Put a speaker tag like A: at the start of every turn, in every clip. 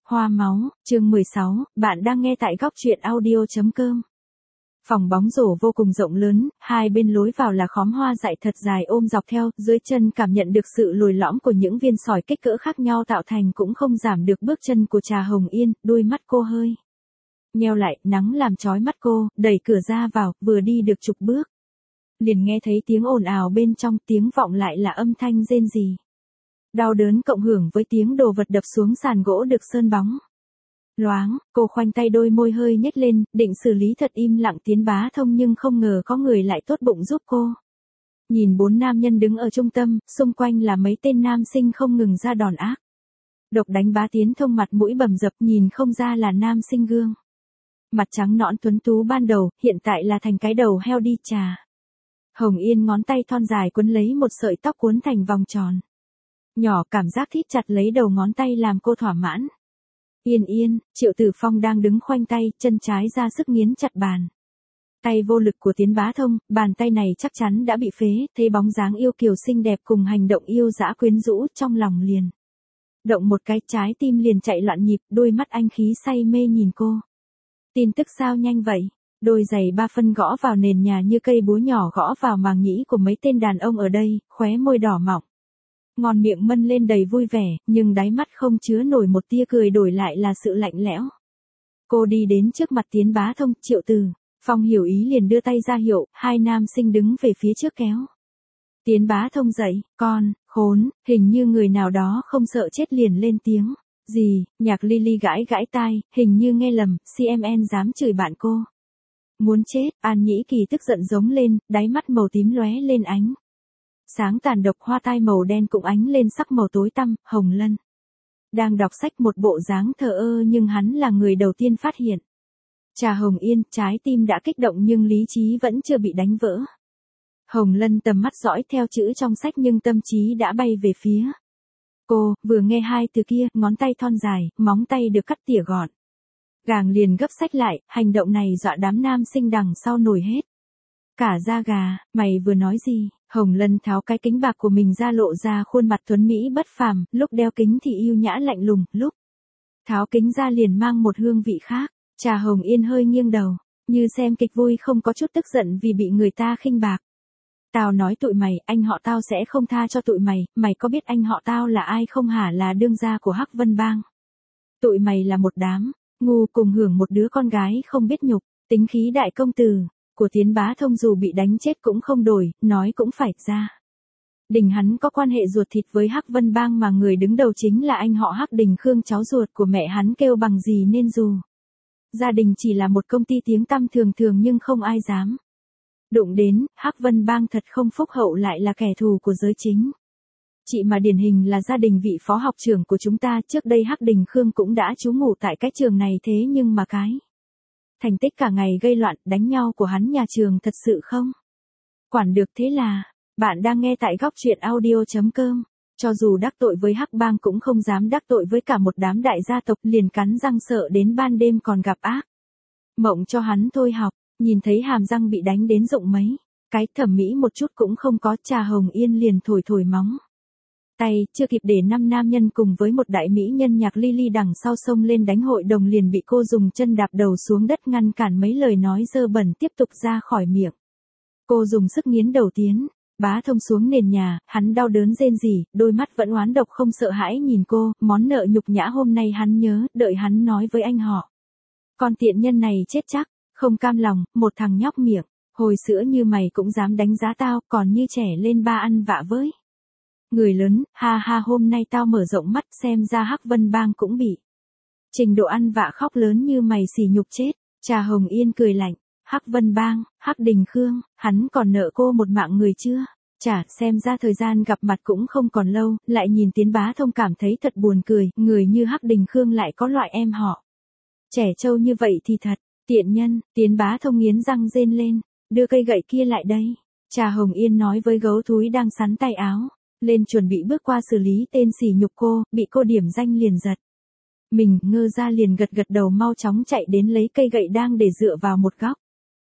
A: Hoa máu, chương 16, bạn đang nghe tại góc truyện audio.com. Phòng bóng rổ vô cùng rộng lớn, hai bên lối vào là khóm hoa dại thật dài ôm dọc theo, dưới chân cảm nhận được sự lồi lõm của những viên sỏi kích cỡ khác nhau tạo thành cũng không giảm được bước chân của Trà Hồng Yên, đôi mắt cô hơi nheo lại, nắng làm chói mắt cô, đẩy cửa ra vào, vừa đi được chục bước. Liền nghe thấy tiếng ồn ào bên trong, tiếng vọng lại là âm thanh rên rỉ. Đau đớn cộng hưởng với tiếng đồ vật đập xuống sàn gỗ được sơn bóng. Loáng, cô khoanh tay đôi môi hơi nhếch lên, định xử lý thật im lặng Tiến Bá Thông nhưng không ngờ có người lại tốt bụng giúp cô. Nhìn bốn nam nhân đứng ở trung tâm, xung quanh là mấy tên nam sinh không ngừng ra đòn ác. Độc đánh Bá Tiến Thông mặt mũi bầm dập nhìn không ra là nam sinh gương. Mặt trắng nõn tuấn tú ban đầu, hiện tại là thành cái đầu heo đi Trà Hồng Yên ngón tay thon dài quấn lấy một sợi tóc cuốn thành vòng tròn. Nhỏ cảm giác thít chặt lấy đầu ngón tay làm cô thỏa mãn. Yên yên, Triệu Tử Phong đang đứng khoanh tay, chân trái ra sức nghiến chặt bàn. Tay vô lực của Tiến Bá Thông, bàn tay này chắc chắn đã bị phế, thấy bóng dáng yêu kiều xinh đẹp cùng hành động yêu dã quyến rũ trong lòng liền. Động một cái trái tim liền chạy loạn nhịp, đôi mắt anh khí say mê nhìn cô. Tin tức sao nhanh vậy? Đôi giày 3 phân gõ vào nền nhà như cây búa nhỏ gõ vào màng nhĩ của mấy tên đàn ông ở đây, khóe môi đỏ mọng. Ngon miệng mân lên đầy vui vẻ, nhưng đáy mắt không chứa nổi một tia cười, đổi lại là sự lạnh lẽo. Cô đi đến trước mặt Tiến Bá Thông, Triệu Tử Phong hiểu ý liền đưa tay ra hiệu, hai nam sinh đứng về phía trước kéo. Tiến Bá Thông dậy, con, khốn, hình như người nào đó không sợ chết liền lên tiếng. Gì, Nhạc Lily gãi gãi tai, hình như nghe lầm, CMN dám chửi bạn cô. Muốn chết, An Nhĩ Kỳ tức giận giống lên, đáy mắt màu tím lóe lên ánh sáng tàn độc, hoa tai màu đen cũng ánh lên sắc màu tối tăm. Hồng Lân đang đọc sách một bộ dáng thờ ơ nhưng hắn là người đầu tiên phát hiện. Trà Hồng Yên, trái tim đã kích động nhưng lý trí vẫn chưa bị đánh vỡ. Hồng Lân tầm mắt dõi theo chữ trong sách nhưng tâm trí đã bay về phía cô, vừa nghe hai từ kia, ngón tay thon dài, móng tay được cắt tỉa gọn. Gàng liền gấp sách lại, hành động này dọa đám nam sinh đằng sau nổi hết cả da gà. Mày vừa nói gì? Hồng Lân tháo cái kính bạc của mình ra lộ ra khuôn mặt tuấn mỹ bất phàm, lúc đeo kính thì yêu nhã lạnh lùng, lúc tháo kính ra liền mang một hương vị khác. Trà Hồng Yên hơi nghiêng đầu, như xem kịch vui không có chút tức giận vì bị người ta khinh bạc. Tao nói tụi mày, anh họ tao sẽ không tha cho tụi mày, mày có biết anh họ tao là ai không hả? Là đương gia của Hắc Vân Bang. Tụi mày là một đám ngu cùng hưởng một đứa con gái không biết nhục. Tính khí đại công tử của Tiến Bá Thông dù bị đánh chết cũng không đổi, nói cũng phải ra. Đình hắn có quan hệ ruột thịt với Hắc Vân Bang mà người đứng đầu chính là anh họ Hắc Đình Khương, cháu ruột của mẹ hắn, kêu bằng gì nên dù gia đình chỉ là một công ty tiếng tăm thường thường nhưng không ai dám đụng đến. Hắc Vân Bang thật không phúc hậu, lại là kẻ thù của giới chính chị mà điển hình là gia đình vị phó học trưởng của chúng ta. Trước đây Hắc Đình Khương cũng đã trú ngụ tại cái trường này, thế nhưng mà cái thành tích cả ngày gây loạn đánh nhau của hắn nhà trường thật sự không quản được. Thế là, bạn đang nghe tại góc truyện audio.com. Cho dù đắc tội với Hắc Bang cũng không dám đắc tội với cả một đám đại gia tộc, liền cắn răng sợ đến ban đêm còn gặp ác mộng cho hắn thôi học. Nhìn thấy hàm răng bị đánh đến rụng mấy cái, thẩm mỹ một chút cũng không có, Trà Hồng Yên liền thổi thổi móng tay, chưa kịp để năm nam nhân cùng với một đại mỹ nhân Nhạc Lily đằng sau xông lên đánh hội đồng liền bị cô dùng chân đạp đầu xuống đất ngăn cản mấy lời nói dơ bẩn tiếp tục ra khỏi miệng. Cô dùng sức nghiến đầu Tiến Bá Thông xuống nền nhà, hắn đau đớn rên rỉ, đôi mắt vẫn oán độc không sợ hãi nhìn cô, món nợ nhục nhã hôm nay hắn nhớ, đợi hắn nói với anh họ. Con tiện nhân này chết chắc, không cam lòng, một thằng nhóc miệng hồi sữa như mày cũng dám đánh giá tao, còn như trẻ lên ba ăn vạ với người lớn. Ha ha, hôm nay tao mở rộng mắt, xem ra Hắc Vân Bang cũng bị trình độ ăn vạ khóc lớn như mày, sỉ nhục chết. Trà Hồng Yên cười lạnh, Hắc Vân Bang, Hắc Đình Khương, hắn còn nợ cô một mạng người chưa? Chả, xem ra thời gian gặp mặt cũng không còn lâu. Lại nhìn Tiến Bá Thông cảm thấy thật buồn cười, người như Hắc Đình Khương lại có loại em họ trẻ trâu như vậy thì thật tiện nhân. Tiến Bá Thông nghiến răng rên lên, đưa cây gậy kia lại đây. Trà Hồng Yên nói với gấu thúi đang sắn tay áo lên chuẩn bị bước qua xử lý tên sỉ nhục cô, bị cô điểm danh liền giật mình ngơ ra, liền gật gật đầu mau chóng chạy đến lấy cây gậy đang để dựa vào một góc.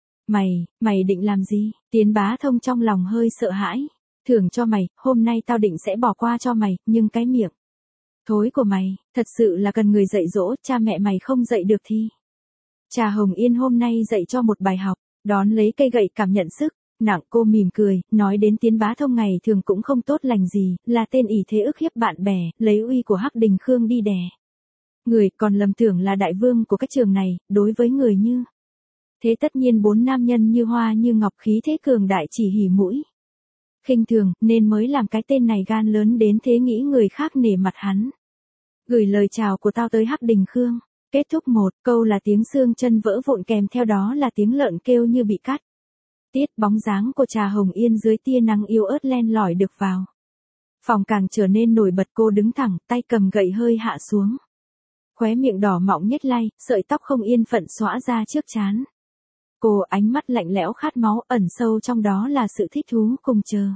A: Mày định làm gì? Tiến Bá Thông trong lòng hơi sợ hãi. Thưởng cho mày, hôm nay tao định sẽ bỏ qua cho mày, nhưng cái miệng Thối của mày, thật sự là cần người dạy dỗ, cha mẹ mày không dạy được thì. Trà Hồng Yên hôm nay dạy cho một bài học, đón lấy cây gậy cảm nhận sức. Nặng cô mỉm cười, nói đến Tiến Bá Thông ngày thường cũng không tốt lành gì, là tên ỷ thế ức hiếp bạn bè, lấy uy của Hắc Đình Khương đi đè. Người còn lầm tưởng là đại vương của cái trường này, đối với người như. Thế tất nhiên 4 nam nhân như hoa như ngọc khí thế cường đại chỉ hỉ mũi. Khinh thường, nên mới làm cái tên này gan lớn đến thế nghĩ người khác nể mặt hắn. Gửi lời chào của tao tới Hắc Đình Khương. Kết thúc một câu là tiếng xương chân vỡ vụn kèm theo đó là tiếng lợn kêu như bị cắt. Tiết bóng dáng của Trà Hồng Yên dưới tia nắng yếu ớt len lỏi được vào. Phòng càng trở nên nổi bật, cô đứng thẳng, tay cầm gậy hơi hạ xuống. Khóe miệng đỏ mọng nhếch lay, sợi tóc không yên phận xõa ra trước trán. Cô ánh mắt lạnh lẽo khát máu, ẩn sâu trong đó là sự thích thú cùng chờ.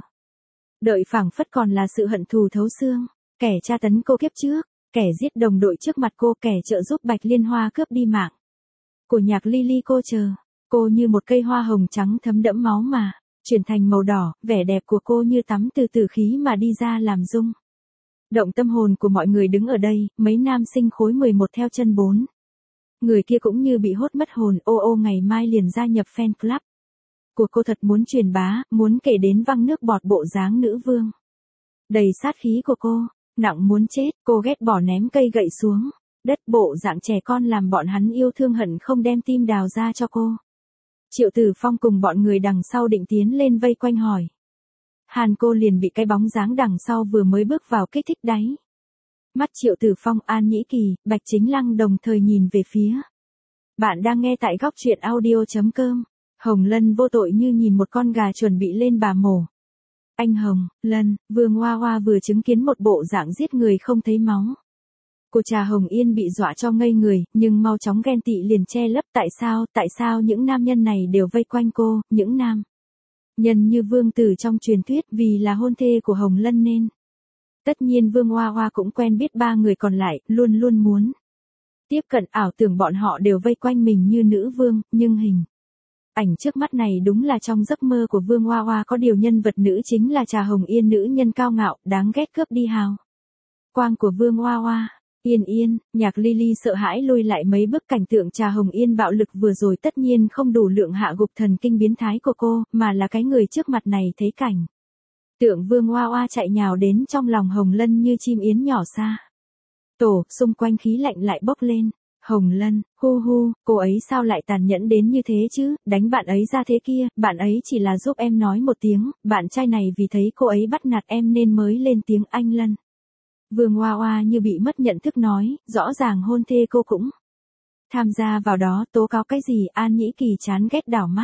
A: Đợi phảng phất còn là sự hận thù thấu xương, kẻ tra tấn cô kiếp trước, kẻ giết đồng đội trước mặt cô, kẻ trợ giúp Bạch Liên Hoa cướp đi mạng của Nhạc Ly Ly. Cô chờ, cô như một cây hoa hồng trắng thấm đẫm máu mà chuyển thành màu đỏ, vẻ đẹp của cô như tắm từ tử khí mà đi ra làm rung động tâm hồn của mọi người đứng ở đây. Mấy nam sinh khối 11 theo chân 4 người kia cũng như bị hốt mất hồn, ô ngày mai liền gia nhập fan club của cô. Thật muốn truyền bá, muốn kể đến văng nước bọt bộ dáng nữ vương đầy sát khí của cô. Nặng muốn chết, cô ghét bỏ ném cây gậy xuống đất, bộ dạng trẻ con làm bọn hắn yêu thương hận không đem tim đào ra cho cô. Triệu Tử Phong cùng bọn người đằng sau định tiến lên vây quanh hỏi. Hàn cô liền bị cái bóng dáng đằng sau vừa mới bước vào kích thích đáy. Mắt Triệu Tử Phong, An Nhĩ Kỳ, Bạch Chính Lăng đồng thời nhìn về phía. Bạn đang nghe tại góc truyện audio.com. Hồng Lân vô tội như nhìn một con gà chuẩn bị lên bà mổ. Anh Hồng Lân, Vương Hoa Hoa vừa chứng kiến một bộ dạng giết người không thấy máu của Trà Hồng Yên bị dọa cho ngây người, nhưng mau chóng ghen tị liền che lấp. Tại sao những nam nhân này đều vây quanh cô, những nam nhân như vương tử trong truyền thuyết, vì là hôn thê của Hồng Lân nên. Tất nhiên Vương Hoa Hoa cũng quen biết 3 người còn lại, luôn luôn muốn tiếp cận, ảo tưởng bọn họ đều vây quanh mình như nữ vương, nhưng hình ảnh trước mắt này đúng là trong giấc mơ của Vương Hoa Hoa. Có điều nhân vật nữ chính là Trà Hồng Yên, nữ nhân cao ngạo, đáng ghét cướp đi hào quang của Vương Hoa Hoa. Yên, Nhạc Ly Ly sợ hãi lùi lại mấy bước. Cảnh tượng Trà Hồng Yên bạo lực vừa rồi tất nhiên không đủ lượng hạ gục thần kinh biến thái của cô, mà là cái người trước mặt này thấy cảnh tượng Vương Hoa Hoa chạy nhào đến trong lòng Hồng Lân như chim yến nhỏ xa tổ, xung quanh khí lạnh lại bốc lên. Hồng Lân, hu, cô ấy sao lại tàn nhẫn đến như thế chứ, đánh bạn ấy ra thế kia, bạn ấy chỉ là giúp em nói một tiếng, bạn trai này vì thấy cô ấy bắt nạt em nên mới lên tiếng anh Lân. Vương Hoa Hoa như bị mất nhận thức nói, rõ ràng hôn thê cô cũng tham gia vào đó, tố cáo cái gì. An Nhĩ Kỳ chán ghét đảo mắt.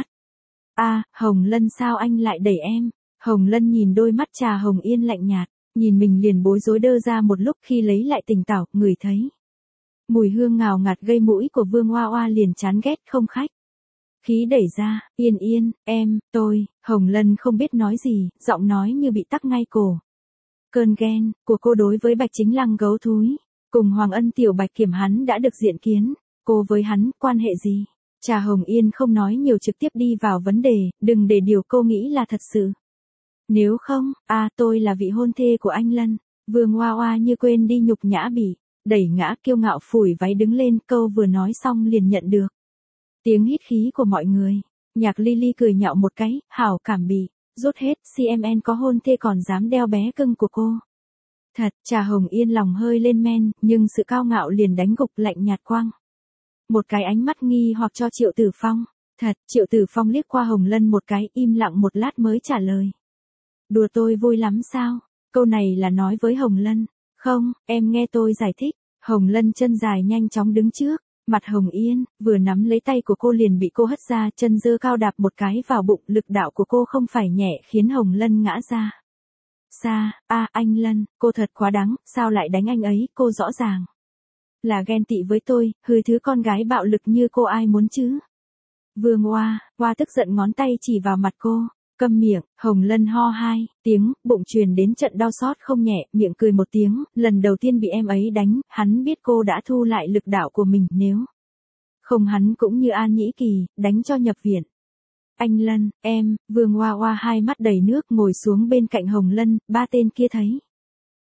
A: Hồng Lân sao anh lại đẩy em? Hồng Lân nhìn đôi mắt Trà Hồng Yên lạnh nhạt, nhìn mình liền bối rối đơ ra một lúc. Khi lấy lại tỉnh táo, ngửi thấy mùi hương ngào ngạt gây mũi của Vương Hoa Hoa liền chán ghét không khách khí đẩy ra. Yên, tôi. Hồng Lân không biết nói gì, giọng nói như bị tắc ngay cổ. Cơn ghen của cô đối với Bạch Chính Lăng gấu thúi, cùng Hoàng Ân Tiểu Bạch Kiểm hắn đã được diện kiến, cô với hắn quan hệ gì? Trà Hồng Yên không nói nhiều, trực tiếp đi vào vấn đề, đừng để điều cô nghĩ là thật sự. Nếu không, tôi là vị hôn thê của anh Lân. Vương Hoa Hoa như quên đi nhục nhã bị đẩy ngã, kiêu ngạo phủi váy đứng lên, câu vừa nói xong liền nhận được tiếng hít khí của mọi người. Nhạc Ly Ly cười nhạo một cái, hảo cảm bị rút hết. CMN có hôn thê còn dám đeo bé cưng của cô. Thật, Trà Hồng Yên lòng hơi lên men, nhưng sự cao ngạo liền đánh gục, lạnh nhạt quang một cái ánh mắt nghi hoặc cho Triệu Tử Phong. Thật, Triệu Tử Phong liếc qua Hồng Lân một cái, im lặng một lát mới trả lời. Đùa tôi vui lắm sao? Câu này là nói với Hồng Lân. Không, em nghe tôi giải thích. Hồng Lân chân dài nhanh chóng đứng trước mặt Hồng Yên, vừa nắm lấy tay của cô liền bị cô hất ra, chân giơ cao đạp một cái vào bụng. Lực đạo của cô không phải nhẹ, khiến Hồng Lân ngã ra xa. Anh Lân, cô thật quá đáng, sao lại đánh anh ấy? Cô rõ ràng là ghen tị với tôi, hư thứ con gái bạo lực như cô ai muốn chứ? Vương Hoa Hoa tức giận ngón tay chỉ vào mặt cô. Câm miệng. Hồng Lân ho 2 tiếng, bụng truyền đến trận đau xót không nhẹ, miệng cười một tiếng. Lần đầu tiên bị em ấy đánh, hắn biết cô đã thu lại lực đạo của mình, nếu không hắn cũng như An Nhĩ Kỳ, đánh cho nhập viện. Anh Lân, em. Vương Hoa Hoa hai mắt đầy nước ngồi xuống bên cạnh Hồng Lân. 3 tên kia thấy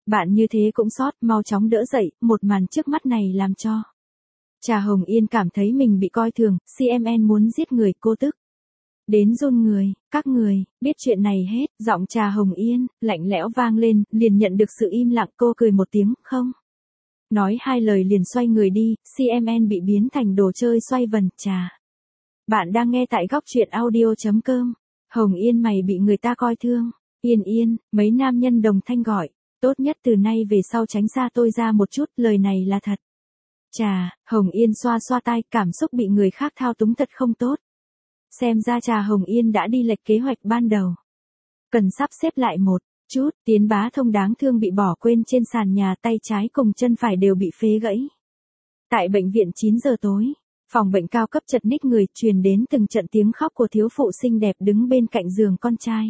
A: Bạn như thế cũng sót, mau chóng đỡ dậy, một màn trước mắt này làm cho Trà Hồng Yên cảm thấy mình bị coi thường, CMN muốn giết người, cô tức đến run người. Các người, biết chuyện này hết, giọng Trà Hồng Yên, lạnh lẽo vang lên, liền nhận được sự im lặng, cô cười một tiếng, không. Nói hai lời liền xoay người đi, CMN bị biến thành đồ chơi xoay vần, trà. Bạn đang nghe tại góc truyện audio.com. Hồng Yên mày bị người ta coi thương. Yên yên, mấy nam nhân đồng thanh gọi. Tốt nhất từ nay về sau tránh xa tôi ra một chút, lời này là thật. Trà, Hồng Yên xoa xoa tai, cảm xúc bị người khác thao túng thật không tốt. Xem ra Trà Hồng Yên đã đi lệch kế hoạch ban đầu. Cần sắp xếp lại một chút, Tiến Bá Thông đáng thương bị bỏ quên trên sàn nhà, tay trái cùng chân phải đều bị phế gãy. Tại bệnh viện 9 giờ tối, phòng bệnh cao cấp chật ních người, truyền đến từng trận tiếng khóc của thiếu phụ xinh đẹp đứng bên cạnh giường con trai.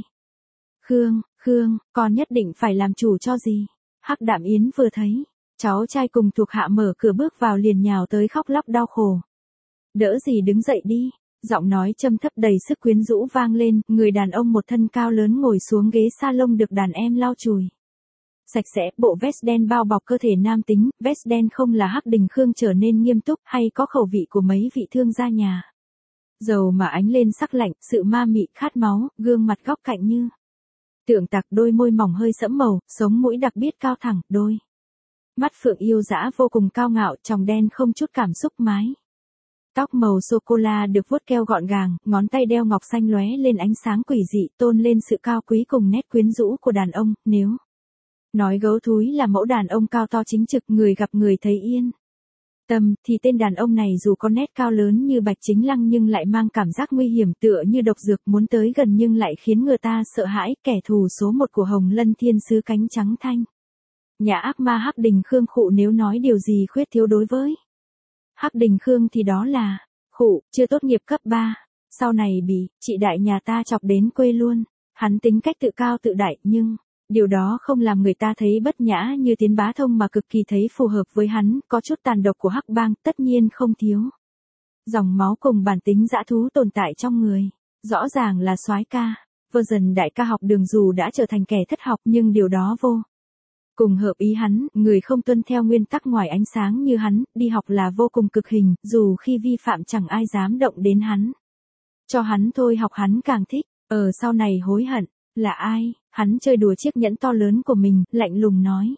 A: Khương, con nhất định phải làm chủ cho gì? Hắc Đạm Yến vừa thấy cháu trai cùng thuộc hạ mở cửa bước vào liền nhào tới khóc lóc đau khổ. Đỡ gì đứng dậy đi. Giọng nói trầm thấp đầy sức quyến rũ vang lên, người đàn ông một thân cao lớn ngồi xuống ghế salon được đàn em lau chùi sạch sẽ, bộ vest đen bao bọc cơ thể nam tính, vest đen không là Hắc Đình Khương trở nên nghiêm túc hay có khẩu vị của mấy vị thương gia nhà. Dầu mà ánh lên sắc lạnh, sự ma mị khát máu, gương mặt góc cạnh như tượng tạc, đôi môi mỏng hơi sẫm màu, sống mũi đặc biệt cao thẳng, đôi mắt phượng yêu dã vô cùng cao ngạo, tròng đen không chút cảm xúc, mái tóc màu sô-cô-la được vuốt keo gọn gàng, ngón tay đeo ngọc xanh lóe lên ánh sáng quỷ dị, tôn lên sự cao quý cùng nét quyến rũ của đàn ông. Nếu nói gấu thúi là mẫu đàn ông cao to chính trực, người gặp người thấy yên tâm, thì tên đàn ông này dù có nét cao lớn như Bạch Chính Lăng nhưng lại mang cảm giác nguy hiểm tựa như độc dược, muốn tới gần nhưng lại khiến người ta sợ hãi, kẻ thù số một của Hồng Lân Thiên Sứ cánh trắng thanh. Nhà ác ma Hắc Đình Khương khụ, nếu nói điều gì khuyết thiếu đối với Hắc Đình Khương thì đó là khụ, chưa tốt nghiệp cấp 3, sau này bị chị đại nhà ta chọc đến quê luôn. Hắn tính cách tự cao tự đại, nhưng điều đó không làm người ta thấy bất nhã như Tiến Bá Thông mà cực kỳ thấy phù hợp với hắn, có chút tàn độc của Hắc Bang, tất nhiên không thiếu dòng máu cùng bản tính dã thú tồn tại trong người. Rõ ràng là soái ca, version đại ca học đường dù đã trở thành kẻ thất học nhưng điều đó vô cùng hợp ý hắn, người không tuân theo nguyên tắc ngoài ánh sáng như hắn, đi học là vô cùng cực hình, dù khi vi phạm chẳng ai dám động đến hắn. Cho hắn thôi học hắn càng thích, sau này hối hận, là ai? Hắn chơi đùa chiếc nhẫn to lớn của mình, lạnh lùng nói.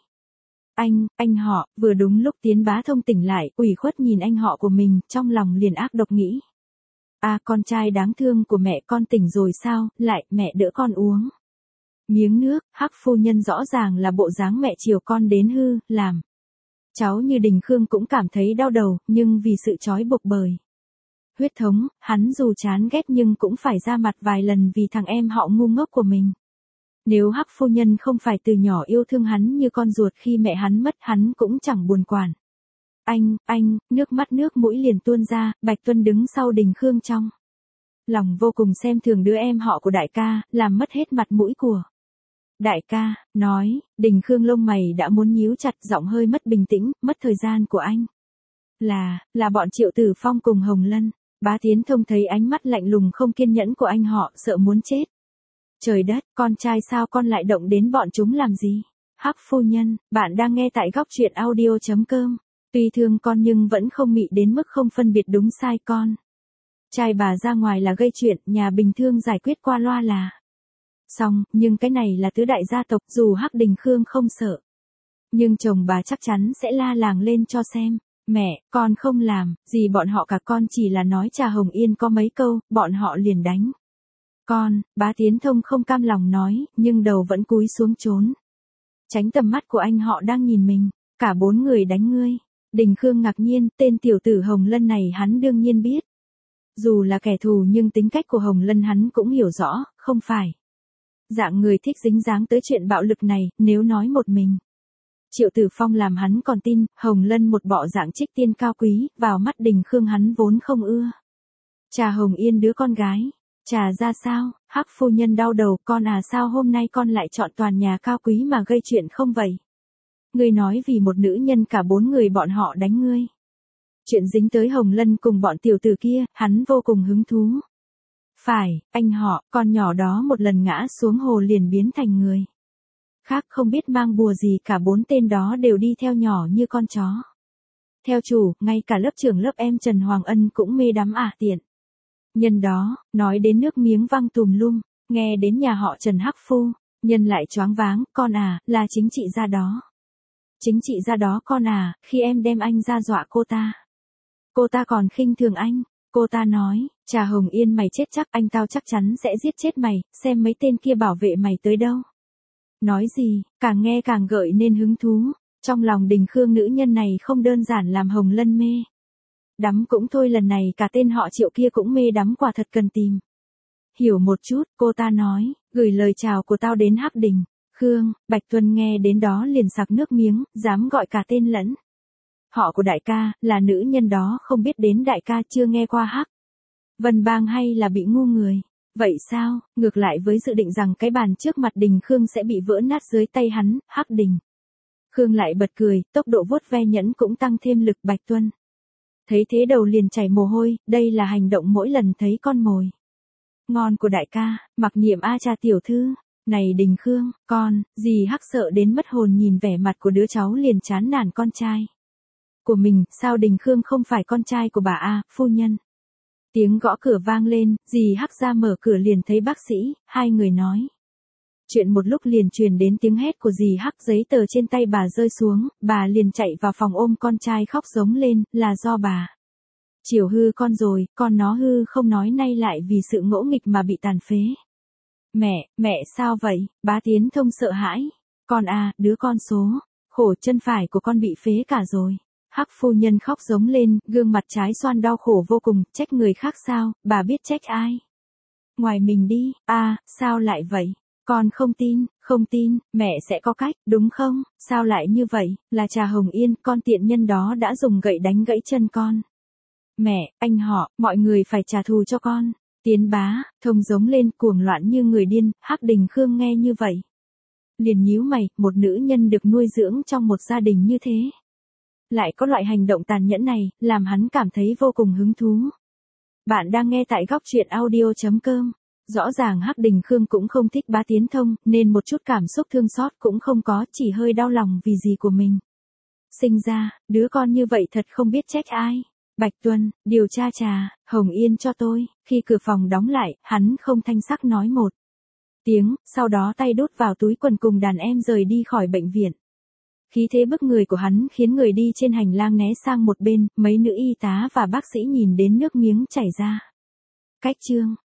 A: Anh họ, vừa đúng lúc Tiến Bá Thông tỉnh lại, ủy khuất nhìn anh họ của mình, trong lòng liền ác độc nghĩ. Con trai đáng thương của mẹ, con tỉnh rồi sao, lại, mẹ đỡ con uống miếng nước. Hắc phu nhân rõ ràng là bộ dáng mẹ chiều con đến hư, làm cháu như Đình Khương cũng cảm thấy đau đầu, nhưng vì sự trói buộc bởi huyết thống, hắn dù chán ghét nhưng cũng phải ra mặt vài lần vì thằng em họ ngu ngốc của mình. Nếu Hắc phu nhân không phải từ nhỏ yêu thương hắn như con ruột, khi mẹ hắn mất hắn cũng chẳng buồn quản. Anh, nước mắt nước mũi liền tuôn ra, Bạch Tuân đứng sau Đình Khương trong lòng vô cùng xem thường đứa em họ của đại ca, làm mất hết mặt mũi của đại ca. Nói, Đình Khương lông mày đã muốn nhíu chặt, giọng hơi mất bình tĩnh, mất thời gian của anh. Là bọn Triệu Tử Phong cùng Hồng Lân. Bá Tiến Thông thấy ánh mắt lạnh lùng không kiên nhẫn của anh họ, sợ muốn chết. Trời đất, con trai sao con lại động đến bọn chúng làm gì? Hắc phu nhân, bạn đang nghe tại góc truyện audio.com. Tuy thương con nhưng vẫn không mị đến mức không phân biệt đúng sai con. Trai bà ra ngoài là gây chuyện, nhà bình thường giải quyết qua loa là xong, nhưng cái này là tứ đại gia tộc, dù Hắc Đình Khương không sợ. Nhưng chồng bà chắc chắn sẽ la làng lên cho xem. Mẹ, con không làm gì bọn họ cả, con chỉ là nói Trà Hồng Yên có mấy câu, bọn họ liền đánh con. Bá Tiến Thông không cam lòng nói, nhưng đầu vẫn cúi xuống trốn tránh tầm mắt của anh họ đang nhìn mình. Cả 4 người đánh ngươi. Đình Khương ngạc nhiên, tên tiểu tử Hồng Lân này hắn đương nhiên biết. Dù là kẻ thù nhưng tính cách của Hồng Lân hắn cũng hiểu rõ, không phải dạng người thích dính dáng tới chuyện bạo lực này. Nếu nói một mình Triệu Tử Phong làm hắn còn tin, Hồng Lân một bộ dạng trích tiên cao quý, vào mắt Đình Khương hắn vốn không ưa. Trà Hồng Yên đứa con gái, trà ra sao? Hắc phu nhân đau đầu, con sao hôm nay con lại chọn toàn nhà cao quý mà gây chuyện không vậy? Ngươi nói vì một nữ nhân cả 4 người bọn họ đánh ngươi. Chuyện dính tới Hồng Lân cùng bọn tiểu tử kia, hắn vô cùng hứng thú. Phải, anh họ, con nhỏ đó một lần ngã xuống hồ liền biến thành người Khác không biết mang bùa gì cả, 4 tên đó đều đi theo nhỏ như con chó. Theo chủ, ngay cả lớp trưởng lớp em Trần Hoàng Ân cũng mê đắm tiện. Nhân đó, nói đến nước miếng văng tùm lum, nghe đến nhà họ Trần Hắc Phu, nhân lại choáng váng, con là chính trị gia đó. Chính trị gia đó con khi em đem anh ra dọa cô ta còn khinh thường anh, cô ta nói, Trà Hồng Yên mày chết chắc, anh tao chắc chắn sẽ giết chết mày, xem mấy tên kia bảo vệ mày tới đâu. Nói gì, càng nghe càng gợi nên hứng thú, trong lòng Đình Khương nữ nhân này không đơn giản làm Hồng Lân mê. Đắm cũng thôi, lần này cả tên họ Triệu kia cũng mê đắm, quả thật cần tìm hiểu một chút, cô ta nói, gửi lời chào của tao đến Hắc Đình. Khương, Bạch Tuân nghe đến đó liền sặc nước miếng, dám gọi cả tên lẫn họ của đại ca, là nữ nhân đó không biết đến đại ca chưa nghe qua Hắc Vân Bang hay là bị ngu người. Vậy sao, ngược lại với dự định rằng cái bàn trước mặt Đình Khương sẽ bị vỡ nát dưới tay hắn, Hắc Đình Khương lại bật cười, tốc độ vuốt ve nhẫn cũng tăng thêm lực. Bạch Tuân thấy thế đầu liền chảy mồ hôi, đây là hành động mỗi lần thấy con mồi ngon của đại ca, mặc niệm cha tiểu thư. Này Đình Khương, con, dì Hắc sợ đến mất hồn nhìn vẻ mặt của đứa cháu liền chán nản con trai của mình, sao Đình Khương không phải con trai của bà phu nhân. Tiếng gõ cửa vang lên, dì Hắc ra mở cửa liền thấy bác sĩ, hai người nói chuyện một lúc liền truyền đến tiếng hét của dì Hắc, giấy tờ trên tay bà rơi xuống, bà liền chạy vào phòng ôm con trai khóc giống lên, là do bà chiều hư con rồi, con nó hư không nói nay lại vì sự ngỗ nghịch mà bị tàn phế. Mẹ sao vậy, bá Tiến Thông sợ hãi, con đứa con số, khổ chân phải của con bị phế cả rồi. Hắc phu nhân khóc giống lên, gương mặt trái xoan đau khổ vô cùng, trách người khác sao, bà biết trách ai? Ngoài mình đi, sao lại vậy? Con không tin, mẹ sẽ có cách, đúng không? Sao lại như vậy, là Trà Hồng Yên, con tiện nhân đó đã dùng gậy đánh gãy chân con. Mẹ, anh họ, mọi người phải trả thù cho con. Tiến Bá Thông giống lên, cuồng loạn như người điên. Hắc Đình Khương nghe như vậy liền nhíu mày, một nữ nhân được nuôi dưỡng trong một gia đình như thế, lại có loại hành động tàn nhẫn này, làm hắn cảm thấy vô cùng hứng thú. Bạn đang nghe tại góc truyện audio.com. Rõ ràng Hắc Đình Khương cũng không thích Bá Tiến Thông, nên một chút cảm xúc thương xót cũng không có, chỉ hơi đau lòng vì dì của mình sinh ra, đứa con như vậy thật không biết trách ai. Bạch Tuân, điều tra Trà Hồng Yên cho tôi. Khi cửa phòng đóng lại, hắn không thanh sắc nói một tiếng, sau đó tay đút vào túi quần cùng đàn em rời đi khỏi bệnh viện. Khí thế bức người của hắn khiến người đi trên hành lang né sang một bên, mấy nữ y tá và bác sĩ nhìn đến nước miếng chảy ra. Cách chương